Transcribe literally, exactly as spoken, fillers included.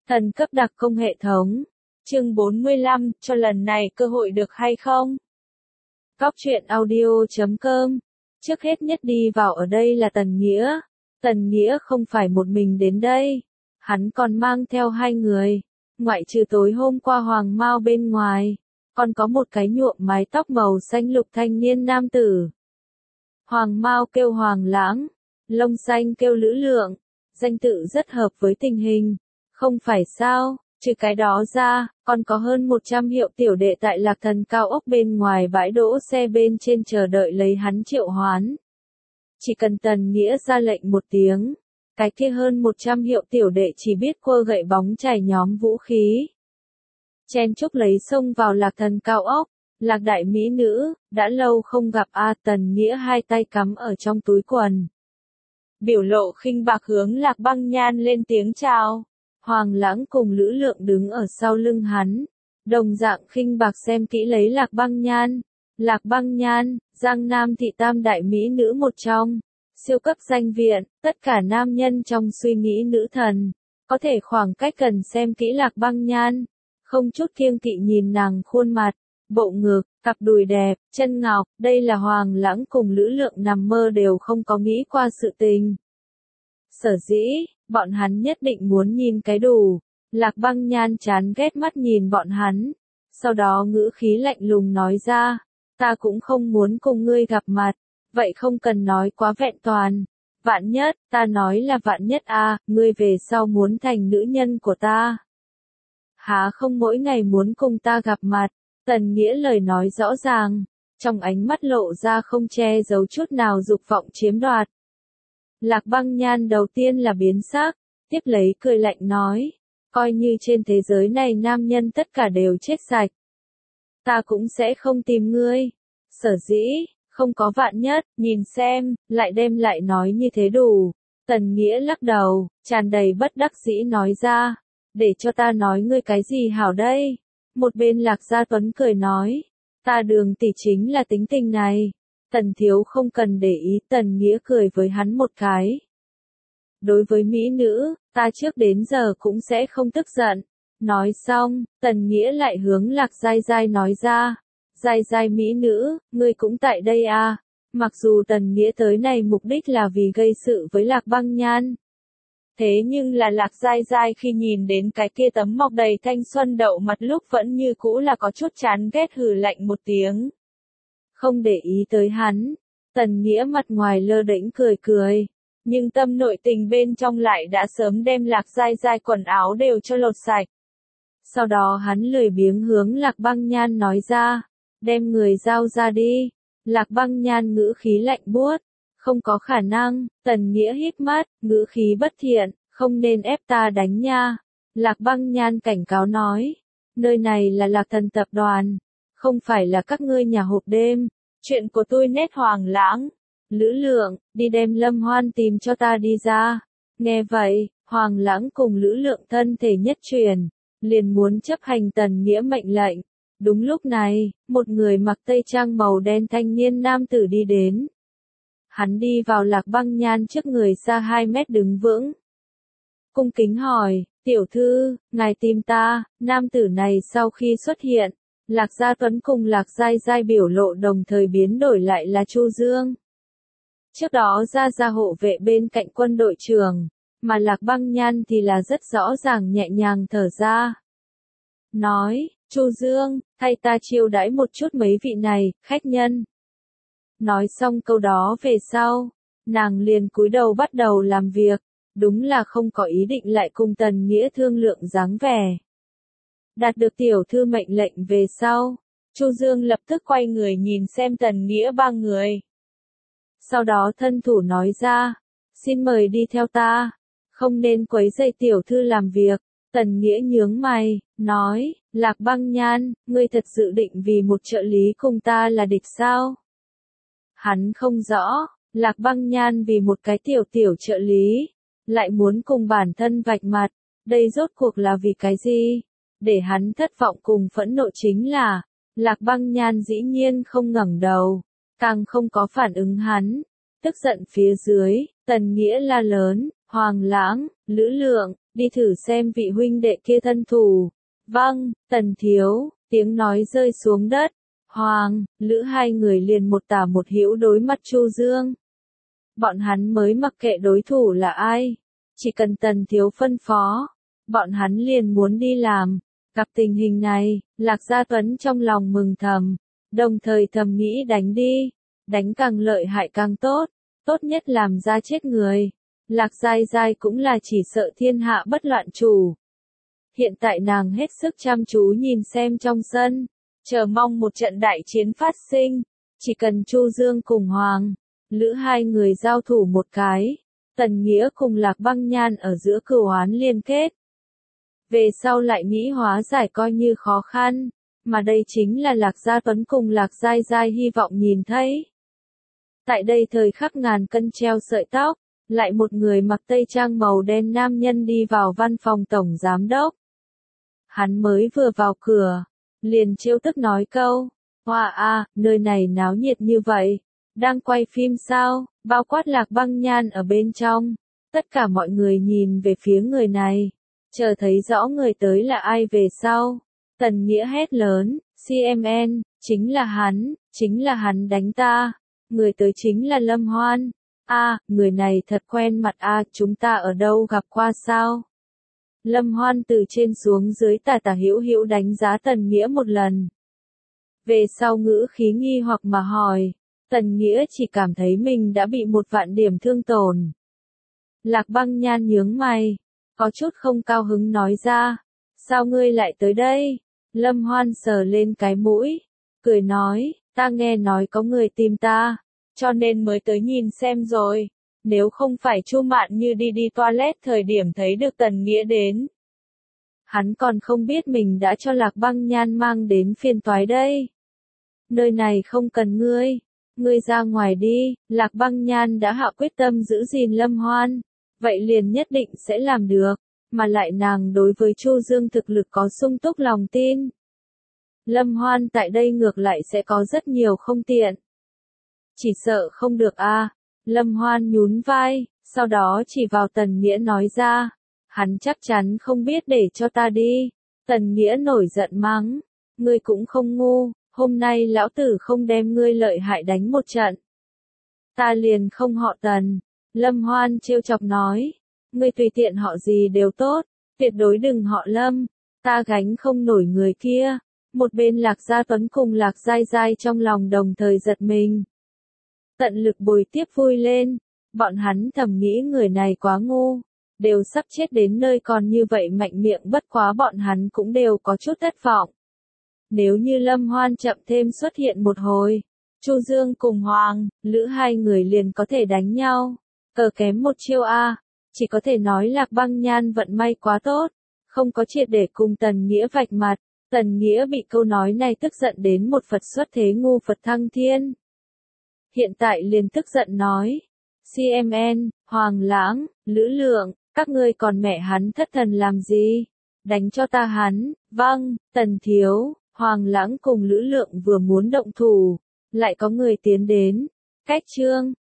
Thần cấp đặc công hệ thống. Chương bốn mươi lăm, cho lần này cơ hội được hay không? Góc truyện audio chấm com. Trước hết nhất đi vào ở đây là Tần Nghĩa. Tần Nghĩa không phải một mình đến đây. Hắn còn mang theo hai người. Ngoại trừ tối hôm qua Hoàng Mao bên ngoài, còn có một cái nhuộm mái tóc màu xanh lục thanh niên nam tử. Hoàng Mao kêu Hoàng Lãng, lông xanh kêu Lữ Lượng. Danh tự rất hợp với tình hình. Không phải sao, trừ cái đó ra, còn có hơn một trăm hiệu tiểu đệ tại Lạc Thần cao ốc bên ngoài bãi đỗ xe bên trên chờ đợi lấy hắn triệu hoán. Chỉ cần Tần Nghĩa ra lệnh một tiếng, cái kia hơn một trăm hiệu tiểu đệ chỉ biết quơ gậy bóng chảy nhóm vũ khí. Chen chúc lấy xông vào Lạc Thần cao ốc. Lạc đại mỹ nữ, đã lâu không gặp a. Tần Nghĩa hai tay cắm ở trong túi quần. Biểu lộ khinh bạc hướng Lạc Băng Nhan lên tiếng chào. Hoàng Lãng cùng Lữ Lượng đứng ở sau lưng hắn. Đồng dạng khinh bạc xem kỹ lấy Lạc Băng Nhan. Lạc Băng Nhan, Giang Nam thị tam đại mỹ nữ một trong. Siêu cấp danh viện, tất cả nam nhân trong suy nghĩ nữ thần. Có thể khoảng cách gần xem kỹ Lạc Băng Nhan. Không chút kiêng kỵ nhìn nàng khuôn mặt, bộ ngực, cặp đùi đẹp, chân ngọc. Đây là Hoàng Lãng cùng Lữ Lượng nằm mơ đều không có nghĩ qua sự tình. Sở dĩ, bọn hắn nhất định muốn nhìn cái đủ. Lạc Băng Nhan chán ghét mắt nhìn bọn hắn. Sau đó ngữ khí lạnh lùng nói ra, ta cũng không muốn cùng ngươi gặp mặt, vậy không cần nói quá vẹn toàn. Vạn nhất, ta nói là vạn nhất a, à, ngươi về sau muốn thành nữ nhân của ta. Há không mỗi ngày muốn cùng ta gặp mặt. Tần Nghĩa lời nói rõ ràng, trong ánh mắt lộ ra không che giấu chút nào dục vọng chiếm đoạt. Lạc Băng Nhan đầu tiên là biến sắc, tiếp lấy cười lạnh nói, coi như trên thế giới này nam nhân tất cả đều chết sạch. Ta cũng sẽ không tìm ngươi. Sở dĩ, không có vạn nhất, nhìn xem, lại đem lại nói như thế đủ. Tần Nghĩa lắc đầu, tràn đầy bất đắc dĩ nói ra, để cho ta nói ngươi cái gì hảo đây. Một bên Lạc Gia Tuấn cười nói, ta Đường tỷ chính là tính tình này. Tần thiếu không cần để ý. Tần Nghĩa cười với hắn một cái. Đối với mỹ nữ, ta trước đến giờ cũng sẽ không tức giận. Nói xong, Tần Nghĩa lại hướng Lạc Giai Giai nói ra, Giai Giai mỹ nữ, ngươi cũng tại đây à. Mặc dù Tần Nghĩa tới này mục đích là vì gây sự với Lạc Băng Nhan. Thế nhưng là Lạc Giai Giai khi nhìn đến cái kia tấm mọc đầy thanh xuân đậu mặt lúc vẫn như cũ là có chút chán ghét hừ lạnh một tiếng. Không để ý tới hắn, Tần Nghĩa mặt ngoài lơ đễnh cười cười, nhưng tâm nội tình bên trong lại đã sớm đem Lạc Giai Giai quần áo đều cho lột sạch. Sau đó hắn lười biếng hướng Lạc Băng Nhan nói ra, đem người giao ra đi. Lạc Băng Nhan ngữ khí lạnh buốt, không có khả năng. Tần Nghĩa hít mắt, ngữ khí bất thiện, không nên ép ta đánh nha. Lạc Băng Nhan cảnh cáo nói, nơi này là Lạc Thần tập đoàn, không phải là các ngươi nhà hộp đêm. Chuyện của tôi nét Hoàng Lãng. Lữ Lượng, đi đem Lâm Hoan tìm cho ta đi ra. Nghe vậy, Hoàng Lãng cùng Lữ Lượng thân thể nhất truyền, liền muốn chấp hành Tần Nghĩa mệnh lệnh. Đúng lúc này, một người mặc tây trang màu đen thanh niên nam tử đi đến. Hắn đi vào Lạc Băng Nhan trước người xa hai mét đứng vững. Cung kính hỏi, tiểu thư, ngài tìm ta. Nam tử này sau khi xuất hiện, Lạc Gia Tuấn cùng Lạc Giai Giai biểu lộ đồng thời biến đổi lại là Chu Dương. Trước đó ra ra hộ vệ bên cạnh quân đội trưởng, mà Lạc Băng Nhan thì là rất rõ ràng nhẹ nhàng thở ra. Nói, Chu Dương, thay ta chiêu đãi một chút mấy vị này, khách nhân. Nói xong câu đó về sau, nàng liền cúi đầu bắt đầu làm việc, đúng là không có ý định lại cùng Tần Nghĩa thương lượng dáng vẻ. Đạt được tiểu thư mệnh lệnh về sau, Chu Dương lập tức quay người nhìn xem Tần Nghĩa ba người. Sau đó thân thủ nói ra, xin mời đi theo ta, không nên quấy rầy tiểu thư làm việc. Tần Nghĩa nhướng mày, nói, Lạc Băng Nhan, ngươi thật dự định vì một trợ lý cùng ta là địch sao? Hắn không rõ, Lạc Băng Nhan vì một cái tiểu tiểu trợ lý, lại muốn cùng bản thân vạch mặt, đây rốt cuộc là vì cái gì? Để hắn thất vọng cùng phẫn nộ chính là, Lạc Băng Nhan dĩ nhiên không ngẩng đầu, càng không có phản ứng hắn. Tức giận phía dưới, Tần Nghĩa la lớn, Hoàng Lãng, Lữ Lượng, đi thử xem vị huynh đệ kia thân thủ. Vâng, Tần thiếu, tiếng nói rơi xuống đất. Hoàng, Lữ hai người liền một tả một hữu đối mặt Chu Dương. Bọn hắn mới mặc kệ đối thủ là ai. Chỉ cần Tần thiếu phân phó, bọn hắn liền muốn đi làm. Gặp tình hình này, Lạc Gia Tuấn trong lòng mừng thầm, đồng thời thầm nghĩ đánh đi, đánh càng lợi hại càng tốt, tốt nhất làm ra chết người. Lạc Giai Giai cũng là chỉ sợ thiên hạ bất loạn chủ. Hiện tại nàng hết sức chăm chú nhìn xem trong sân, chờ mong một trận đại chiến phát sinh, chỉ cần Chu Dương cùng Hoàng, Lữ hai người giao thủ một cái, Tần Nghĩa cùng Lạc Băng Nhan ở giữa cửu oán liên kết. Về sau lại nghĩ hóa giải coi như khó khăn, mà đây chính là Lạc Gia Tuấn cùng Lạc Giai Giai hy vọng nhìn thấy. Tại đây thời khắc ngàn cân treo sợi tóc, lại một người mặc tây trang màu đen nam nhân đi vào văn phòng tổng giám đốc. Hắn mới vừa vào cửa, liền trêu tức nói câu, hoa a, nơi này náo nhiệt như vậy, đang quay phim sao, bao quát Lạc Băng Nhan ở bên trong. Tất cả mọi người nhìn về phía người này, chờ thấy rõ người tới là ai về sau. Tần Nghĩa hét lớn, xê em en, chính là hắn, chính là hắn đánh ta, người tới chính là Lâm Hoan. A, à, người này thật quen mặt a, à, chúng ta ở đâu gặp qua sao? Lâm Hoan từ trên xuống dưới tả tả hữu hữu đánh giá Tần Nghĩa một lần. Về sau ngữ khí nghi hoặc mà hỏi, Tần Nghĩa chỉ cảm thấy mình đã bị một vạn điểm thương tổn. Lạc Băng Nhan nhướng mày, có chút không cao hứng nói ra, sao ngươi lại tới đây? Lâm Hoan sờ lên cái mũi, cười nói, ta nghe nói có người tìm ta, cho nên mới tới nhìn xem rồi, nếu không phải Chu Mạn Như đi đi toilet thời điểm thấy được Tần Nghĩa đến. Hắn còn không biết mình đã cho Lạc Băng Nhan mang đến phiền toái đây. Nơi này không cần ngươi, ngươi ra ngoài đi. Lạc Băng Nhan đã hạ quyết tâm giữ gìn Lâm Hoan, vậy liền nhất định sẽ làm được, mà lại nàng đối với Chu Dương thực lực có sung túc lòng tin. Lâm Hoan tại đây ngược lại sẽ có rất nhiều không tiện. Chỉ sợ không được a. À. Lâm Hoan nhún vai, sau đó chỉ vào Tần Nghĩa nói ra, hắn chắc chắn không biết để cho ta đi. Tần Nghĩa nổi giận mắng, ngươi cũng không ngu, hôm nay lão tử không đem ngươi lợi hại đánh một trận, ta liền không họ Tần. Lâm Hoan trêu chọc nói, ngươi tùy tiện họ gì đều tốt, tuyệt đối đừng họ Lâm, ta gánh không nổi người kia. Một bên Lạc Gia Tuấn cùng Lạc Giai Giai trong lòng đồng thời giật mình. Tận lực bồi tiếp vui lên, bọn hắn thầm nghĩ người này quá ngu, đều sắp chết đến nơi còn như vậy mạnh miệng, bất quá bọn hắn cũng đều có chút thất vọng. Nếu như Lâm Hoan chậm thêm xuất hiện một hồi, Chu Dương cùng Hoàng, Lữ hai người liền có thể đánh nhau, cờ kém một chiêu a, chỉ có thể nói Lạc Băng Nhan vận may quá tốt, không có triệt để cùng Tần Nghĩa vạch mặt. Tần Nghĩa bị câu nói này tức giận đến một Phật xuất thế ngu Phật thăng thiên. Hiện tại liền tức giận nói, xê em en, Hoàng Lãng, Lữ Lượng, các ngươi còn mẹ hắn thất thần làm gì? Đánh cho ta hắn. Vâng, Tần thiếu. Hoàng Lãng cùng Lữ Lượng vừa muốn động thủ, lại có người tiến đến. Cách trương,